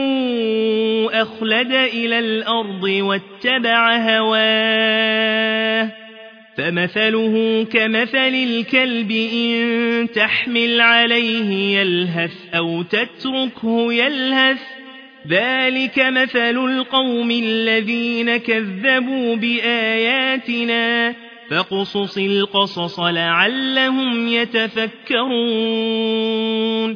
أخلد إلى الأرض واتبع هواه فمثله كمثل الكلب إن تحمل عليه يلهث أو تتركه يلهث ذلك مثل القوم الذين كذبوا بآياتنا فاقصص القصص لعلهم يتفكرون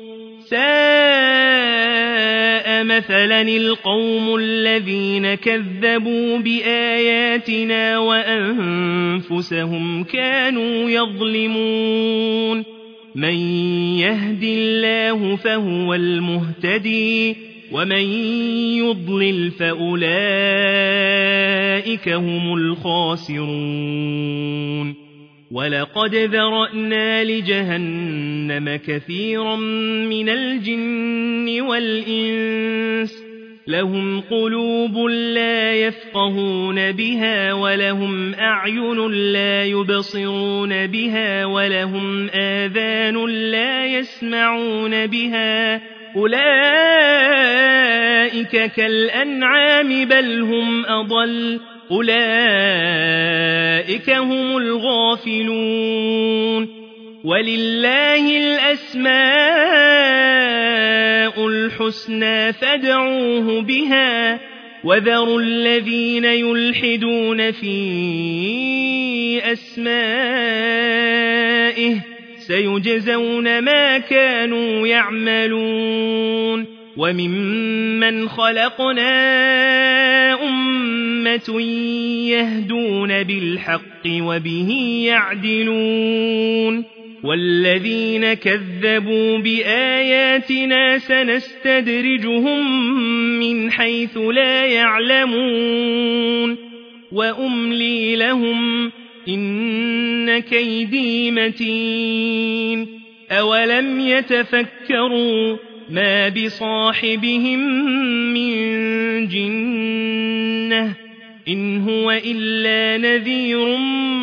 ساء مثلا القوم الذين كذبوا بآياتنا وأنفسهم كانوا يظلمون من يهد الله فهو المهتدي ومن يضلل فأولئك هم الخاسرون ولقد ذرأنا لجهنم كثيرا من الجن والإنس لهم قلوب لا يفقهون بها ولهم أعين لا يبصرون بها ولهم آذان لا يسمعون بها أولئك كالأنعام بل هم أضل أولئك هم الغافلون ولله الأسماء الحسنى فادعوه بها وذروا الذين يلحدون في أسمائه سيجزون ما كانوا يعملون وممن خلقنا أمة يهدون بالحق وبه يعدلون والذين كذبوا بآياتنا سنستدرجهم من حيث لا يعلمون وأملي لهم إن كيدي متين أولم يتفكروا ما بصاحبهم من جنة إن هو إلا نذير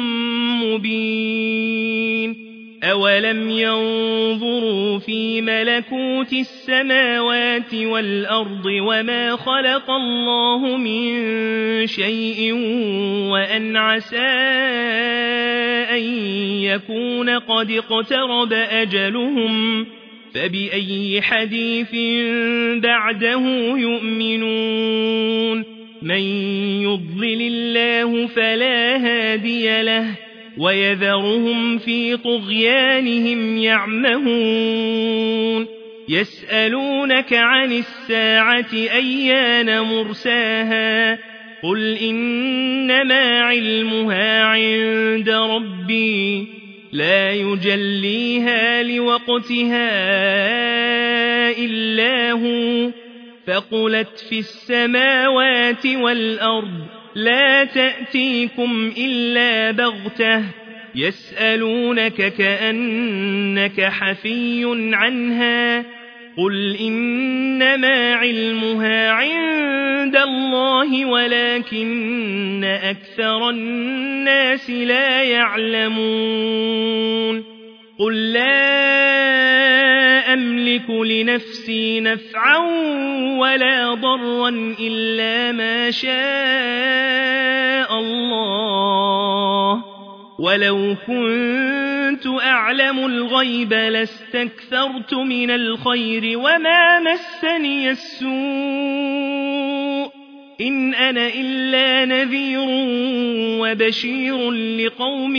مبين أولم ينظروا في ملكوت السماوات والأرض وما خلق الله من شيء وأن عسى أن يكون قد اقترب أجلهم فبأي حديث بعده يؤمنون من يضلل الله فلا هادي له ويذرهم في طغيانهم يعمهون يسألونك عن الساعة أيان مرساها قل إنما علمها عند ربي لا يجليها لوقتها إلا هو فقلت في السماوات والأرض لا تأتيكم إلا بغتة يسألونك كأنك حفي عنها قل إنما علمها عند الله ولكن أكثر الناس لا يعلمون قل لا أملك لنفسي نفعا ولا ضرا إلا ما شاء الله ولو كنت أعلم الغيب لاستكثرت من الخير وما مسني السوء إن أنا إلا نذير وبشير لقوم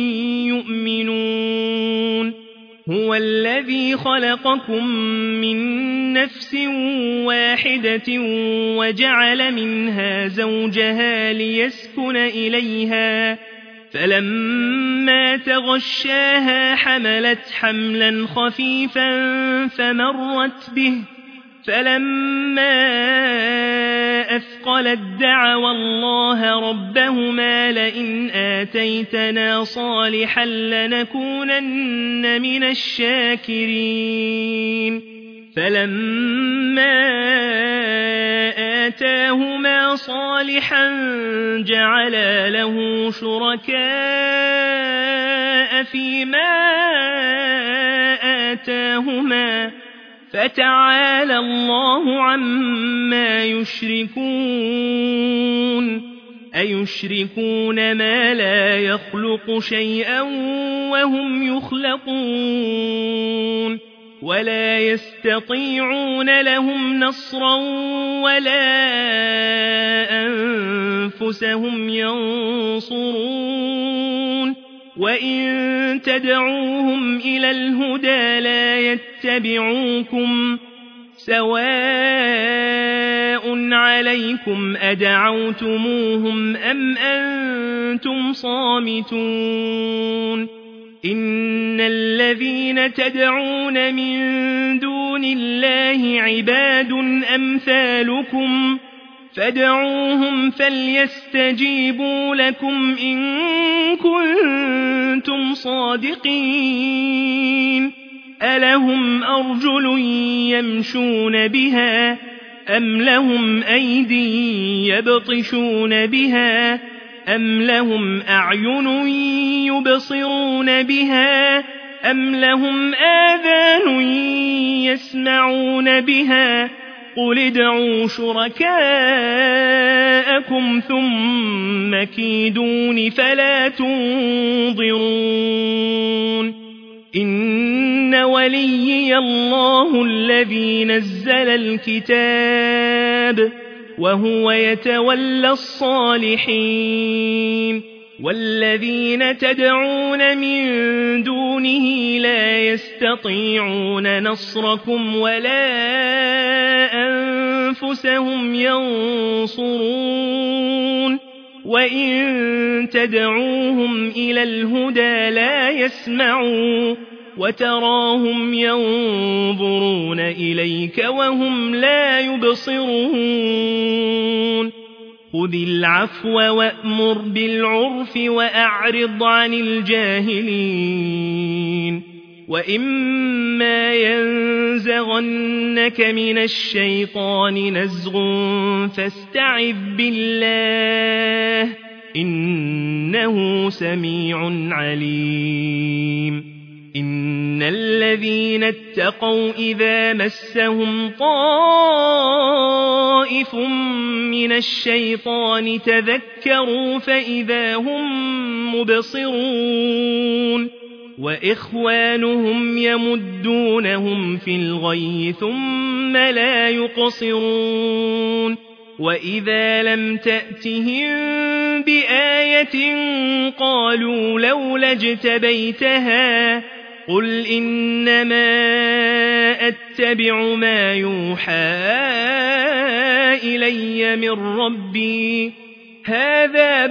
يؤمنون هو الذي خلقكم من نفس واحدة وجعل منها زوجها ليسكن إليها فلما تغشاها حملت حملا خفيفا فمرت به فلما أثقلت دعوا الله ربهما لئن آتيتنا صالحا لنكونن من الشاكرين فلما آتاهما صالحا جعلا له شركاء فيما آتاهما فتعالى الله عما يشركون أيشركون ما لا يخلق شيئا وهم يخلقون ولا يستطيعون لهم نصرا ولا أنفسهم ينصرون وإن تدعوهم إلى الهدى لا يتبعوكم سواء عليكم أدعوتموهم أم أنتم صامتون إن الذين تدعون من دون الله عباد أمثالكم فادعوهم فليستجيبوا لكم إن كنتم صادقين ألهم أرجل يمشون بها أم لهم أيدي يبطشون بها أم لهم أعين يبصرون بها أم لهم آذان يسمعون بها قل ادعوا شركاءكم ثم كيدون فلا تنظرون إن وليي الله الذي نزل الكتاب وهو يتولى الصالحين والذين تدعون من دونه لا يستطيعون نصركم ولا أنفسهم ينصرون وإن تدعوهم إلى الهدى لا يسمعوا وتراهم ينظرون إليك وهم لا يبصرون خذ العفو وأمر بالعرف وأعرض عن الجاهلين وإما ينزغنك من الشيطان نزغ فاستعذ بالله إنه سميع عليم إن الذين اتقوا إذا مسهم طائف من الشيطان تذكروا فإذا هم مبصرون وإخوانهم يمدونهم في الغي ثم لا يقصرون وإذا لم تأتهم بآية قالوا لولا اجتبيتها قل إنما أتبع ما يوحى إلي من ربي هذا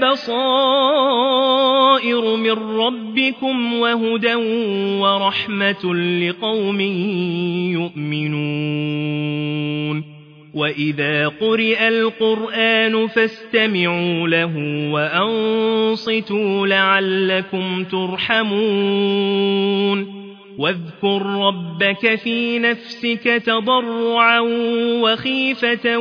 بصائر من ربكم وهدى ورحمة لقوم يؤمنون وإذا قرئ القرآن فاستمعوا له وأنصتوا لعلكم ترحمون واذكر ربك في نفسك تضرعا وخيفة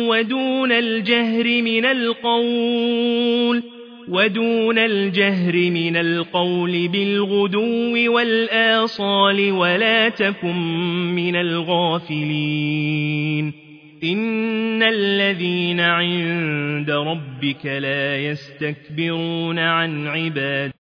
ودون الجهر من القول بالغدو والآصال ولا تكن من الغافلين إن الذين عند ربك لا يستكبرون عن عبادته